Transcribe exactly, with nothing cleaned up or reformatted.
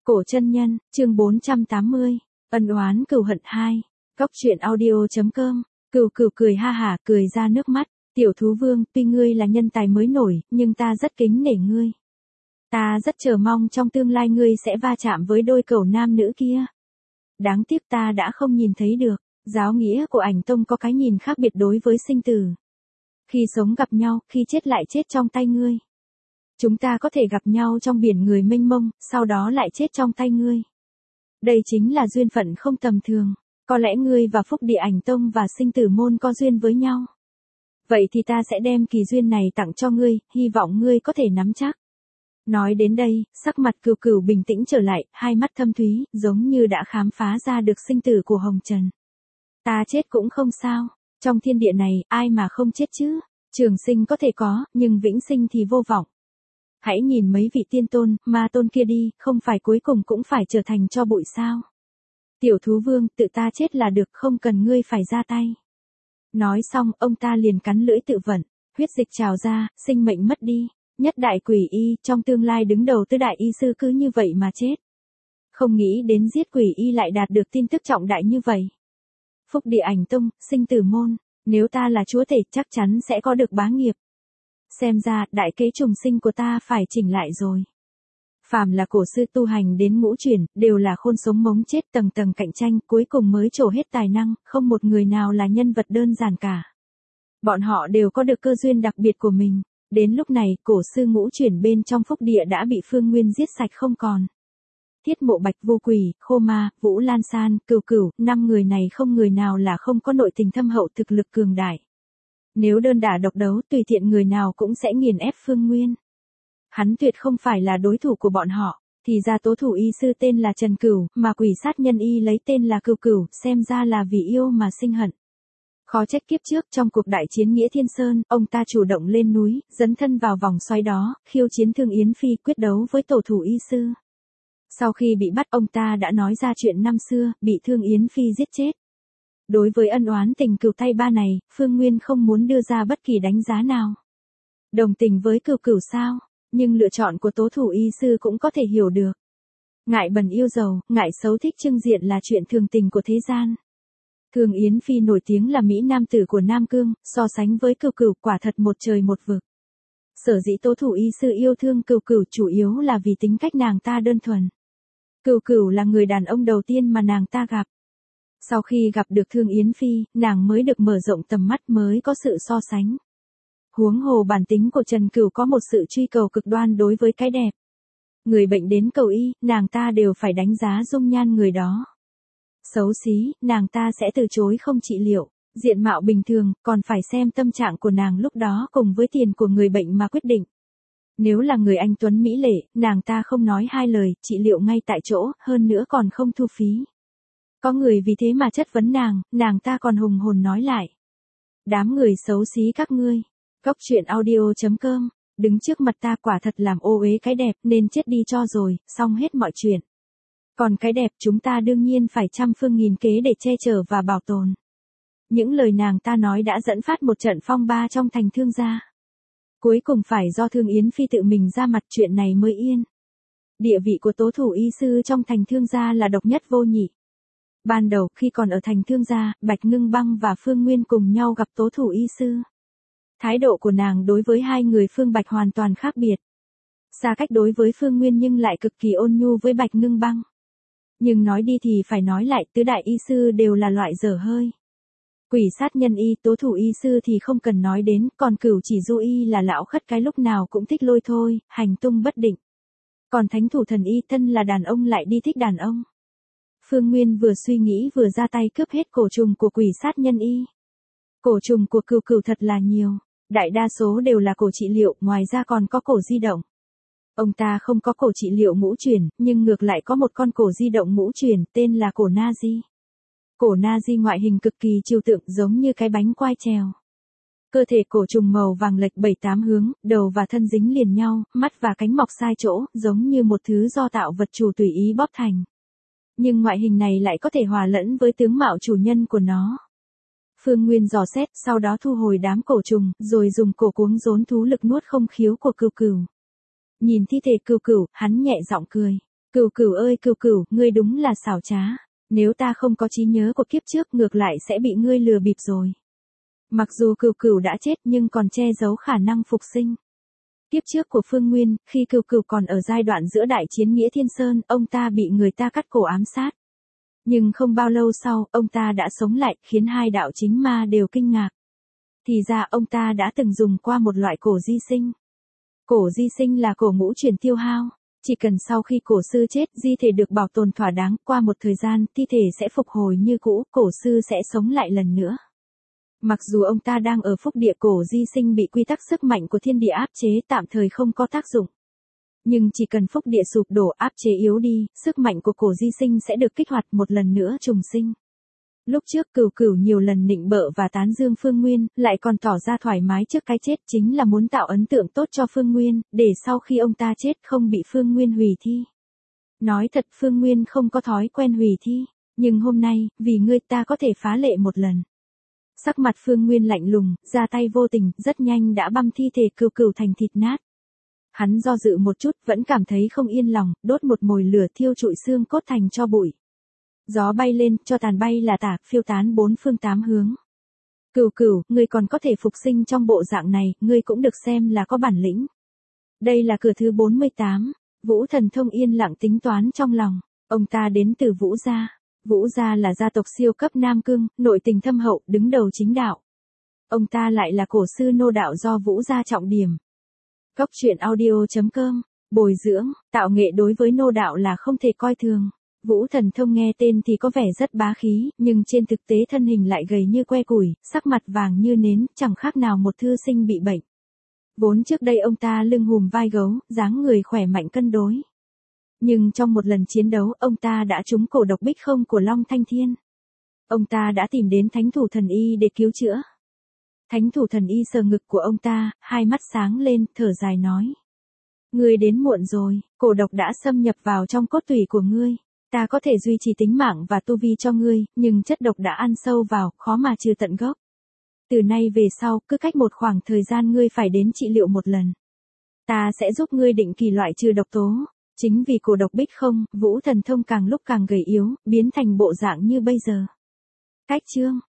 Cổ chân nhân, chương bốn trăm tám mươi, ân oán cừu hận hai, Cóc truyện audio.com, Cừu Cừu cười ha hả cười ra nước mắt, tiểu thú vương, tuy ngươi là nhân tài mới nổi, nhưng ta rất kính nể ngươi. Ta rất chờ mong trong tương lai ngươi sẽ va chạm với đôi cẩu nam nữ kia. Đáng tiếc ta đã không nhìn thấy được, giáo nghĩa của ảnh tông có cái nhìn khác biệt đối với sinh tử. Khi sống gặp nhau, khi chết lại chết trong tay ngươi. Chúng ta có thể gặp nhau trong biển người mênh mông, sau đó lại chết trong tay ngươi. Đây chính là duyên phận không tầm thường, có lẽ ngươi và Phúc Địa Ảnh Tông và Sinh Tử Môn có duyên với nhau. Vậy thì ta sẽ đem kỳ duyên này tặng cho ngươi, hy vọng ngươi có thể nắm chắc. Nói đến đây, sắc mặt Cừu Cừu bình tĩnh trở lại, hai mắt thâm thúy, giống như đã khám phá ra được sinh tử của Hồng Trần. Ta chết cũng không sao, trong thiên địa này, ai mà không chết chứ? Trường sinh có thể có, nhưng vĩnh sinh thì vô vọng. Hãy nhìn mấy vị tiên tôn, ma tôn kia đi, không phải cuối cùng cũng phải trở thành tro bụi sao? Tiểu thú vương, tự ta chết là được, không cần ngươi phải ra tay. Nói xong, ông ta liền cắn lưỡi tự vận, huyết dịch trào ra, sinh mệnh mất đi. Nhất đại quỷ y, trong tương lai đứng đầu tứ đại y sư cứ như vậy mà chết. Không nghĩ đến giết quỷ y lại đạt được tin tức trọng đại như vậy. Phúc Địa Ảnh Tông, Sinh Tử Môn, nếu ta là chúa tể chắc chắn sẽ có được bá nghiệp. Xem ra, đại kế trùng sinh của ta phải chỉnh lại rồi. Phàm là cổ sư tu hành đến ngũ chuyển, đều là khôn sống mống chết tầng tầng cạnh tranh, cuối cùng mới trổ hết tài năng, không một người nào là nhân vật đơn giản cả. Bọn họ đều có được cơ duyên đặc biệt của mình. Đến lúc này, cổ sư ngũ chuyển bên trong Phúc Địa đã bị Phương Nguyên giết sạch không còn. Thiết Mộ Bạch, Vô Quỷ, Khô Ma, Vũ Lan San, Cừu Cừu, năm người này không người nào là không có nội tình thâm hậu thực lực cường đại. Nếu đơn đả độc đấu, tùy tiện người nào cũng sẽ nghiền ép Phương Nguyên. Hắn tuyệt không phải là đối thủ của bọn họ, thì ra tố thủ y sư tên là Trần Cửu, mà quỷ sát nhân y lấy tên là Cừu Cửu, xem ra là vì yêu mà sinh hận. Khó trách kiếp trước trong cuộc đại chiến Nghĩa Thiên Sơn, ông ta chủ động lên núi, dấn thân vào vòng xoáy đó, khiêu chiến Thương Yến Phi quyết đấu với tổ thủ y sư. Sau khi bị bắt, ông ta đã nói ra chuyện năm xưa, bị Thương Yến Phi giết chết. Đối với ân oán tình cừu tay ba này, Phương Nguyên không muốn đưa ra bất kỳ đánh giá nào. Đồng tình với Cừu Cửu sao, nhưng lựa chọn của tố thủ y sư cũng có thể hiểu được. Ngại bẩn yêu giàu, ngại xấu thích trưng diện là chuyện thường tình của thế gian. Thương Yến Phi nổi tiếng là Mỹ Nam tử của Nam Cương, so sánh với Cừu Cửu quả thật một trời một vực. Sở dĩ tố thủ y sư yêu thương Cừu Cửu chủ yếu là vì tính cách nàng ta đơn thuần. Cừu Cửu là người đàn ông đầu tiên mà nàng ta gặp. Sau khi gặp được Thương Yến Phi, nàng mới được mở rộng tầm mắt, mới có sự so sánh. Huống hồ bản tính của Trần Cửu có một sự truy cầu cực đoan đối với cái đẹp. Người bệnh đến cầu y, nàng ta đều phải đánh giá dung nhan người đó. Xấu xí, nàng ta sẽ từ chối không trị liệu, diện mạo bình thường, còn phải xem tâm trạng của nàng lúc đó cùng với tiền của người bệnh mà quyết định. Nếu là người anh tuấn mỹ lệ, nàng ta không nói hai lời, trị liệu ngay tại chỗ, hơn nữa còn không thu phí. Có người vì thế mà chất vấn nàng, nàng ta còn hùng hồn nói lại. Đám người xấu xí các ngươi, Cóc truyện audio.com, đứng trước mặt ta quả thật làm ô uế cái đẹp nên chết đi cho rồi, xong hết mọi chuyện. Còn cái đẹp chúng ta đương nhiên phải trăm phương nghìn kế để che chở và bảo tồn. Những lời nàng ta nói đã dẫn phát một trận phong ba trong thành Thương gia. Cuối cùng phải do Thương Yến Phi tự mình ra mặt chuyện này mới yên. Địa vị của tố thủ y sư trong thành Thương gia là độc nhất vô nhị. Ban đầu khi còn ở thành Thương gia, Bạch Ngưng Băng và Phương Nguyên cùng nhau gặp tố thủ y sư. Thái độ của nàng đối với hai người Phương Bạch hoàn toàn khác biệt. Xa cách đối với Phương Nguyên nhưng lại cực kỳ ôn nhu với Bạch Ngưng Băng. Nhưng nói đi thì phải nói lại, tứ đại y sư đều là loại dở hơi. Quỷ sát nhân y, tố thủ y sư thì không cần nói đến, còn Cửu Chỉ Du y là lão khất cái lúc nào cũng thích lôi thôi, hành tung bất định. Còn thánh thủ thần y thân là đàn ông lại đi thích đàn ông. Phương Nguyên vừa suy nghĩ vừa ra tay cướp hết cổ trùng của quỷ sát nhân y. Cổ trùng của Cừu Cừu thật là nhiều, đại đa số đều là cổ trị liệu, ngoài ra còn có cổ di động. Ông ta không có cổ trị liệu ngũ chuyển, nhưng ngược lại có một con cổ di động ngũ chuyển, tên là cổ Na Di. Cổ Na Di ngoại hình cực kỳ trừu tượng giống như cái bánh quai trèo. Cơ thể cổ trùng màu vàng lệch bảy tám hướng, đầu và thân dính liền nhau, mắt và cánh mọc sai chỗ, giống như một thứ do tạo vật chủ tùy ý bóp thành. Nhưng ngoại hình này lại có thể hòa lẫn với tướng mạo chủ nhân của nó. Phương Nguyên dò xét, sau đó thu hồi đám cổ trùng, rồi dùng cổ cuống rốn thú lực nuốt không khiếu của Cừu Cửu. Nhìn thi thể Cừu Cửu, hắn nhẹ giọng cười. Cửu cửu ơi cửu cửu, ngươi đúng là xảo trá. Nếu ta không có trí nhớ của kiếp trước ngược lại sẽ bị ngươi lừa bịp rồi. Mặc dù cửu cửu đã chết nhưng còn che giấu khả năng phục sinh. Kiếp trước của Phương Nguyên, khi cửu cửu còn ở giai đoạn giữa đại chiến Nghĩa Thiên Sơn, ông ta bị người ta cắt cổ ám sát. Nhưng không bao lâu sau, ông ta đã sống lại, khiến hai đạo chính ma đều kinh ngạc. Thì ra ông ta đã từng dùng qua một loại cổ di sinh. Cổ di sinh là cổ ngũ chuyển tiêu hao. Chỉ cần sau khi cổ sư chết, di thể được bảo tồn thỏa đáng, qua một thời gian, thi thể sẽ phục hồi như cũ, cổ sư sẽ sống lại lần nữa. Mặc dù ông ta đang ở phúc địa, cổ di sinh bị quy tắc sức mạnh của thiên địa áp chế, tạm thời không có tác dụng. Nhưng chỉ cần phúc địa sụp đổ, áp chế yếu đi, sức mạnh của cổ di sinh sẽ được kích hoạt một lần nữa trùng sinh. Lúc trước Cửu Cửu nhiều lần nịnh bợ và tán dương Phương Nguyên, lại còn tỏ ra thoải mái trước cái chết, chính là muốn tạo ấn tượng tốt cho Phương Nguyên, để sau khi ông ta chết không bị Phương Nguyên hủy thi. Nói thật, Phương Nguyên không có thói quen hủy thi, nhưng hôm nay, vì ngươi ta có thể phá lệ một lần. Sắc mặt Phương Nguyên lạnh lùng, ra tay vô tình, rất nhanh đã băm thi thể Cửu Cửu thành thịt nát. Hắn do dự một chút, vẫn cảm thấy không yên lòng, đốt một mồi lửa thiêu trụi xương cốt thành tro bụi. Gió bay lên, cho tàn bay là tả, phiêu tán bốn phương tám hướng. Cửu cửu, ngươi còn có thể phục sinh trong bộ dạng này, ngươi cũng được xem là có bản lĩnh. Đây là cửa thứ bốn mươi tám, Vũ Thần Thông yên lặng tính toán trong lòng. Ông ta đến từ Vũ Gia. Vũ Gia là gia tộc siêu cấp Nam Cương, nội tình thâm hậu, đứng đầu chính đạo. Ông ta lại là cổ sư nô đạo do Vũ Gia trọng điểm. Góc truyện audio chấm com, bồi dưỡng, tạo nghệ đối với nô đạo là không thể coi thường. Vũ Thần Thông nghe tên thì có vẻ rất bá khí, nhưng trên thực tế thân hình lại gầy như que củi, sắc mặt vàng như nến, chẳng khác nào một thư sinh bị bệnh. Vốn trước đây ông ta lưng hùm vai gấu, dáng người khỏe mạnh cân đối. Nhưng trong một lần chiến đấu, ông ta đã trúng cổ độc bích không của Long Thanh Thiên. Ông ta đã tìm đến Thánh Thủ Thần Y để cứu chữa. Thánh Thủ Thần Y sờ ngực của ông ta, hai mắt sáng lên, thở dài nói. Ngươi đến muộn rồi, cổ độc đã xâm nhập vào trong cốt tủy của ngươi. Ta có thể duy trì tính mạng và tu vi cho ngươi, nhưng chất độc đã ăn sâu vào, khó mà trừ tận gốc. Từ nay về sau, cứ cách một khoảng thời gian ngươi phải đến trị liệu một lần. Ta sẽ giúp ngươi định kỳ loại trừ độc tố. Chính vì cổ độc bích không, Vũ Thần Thông càng lúc càng gầy yếu, biến thành bộ dạng như bây giờ. Cách chương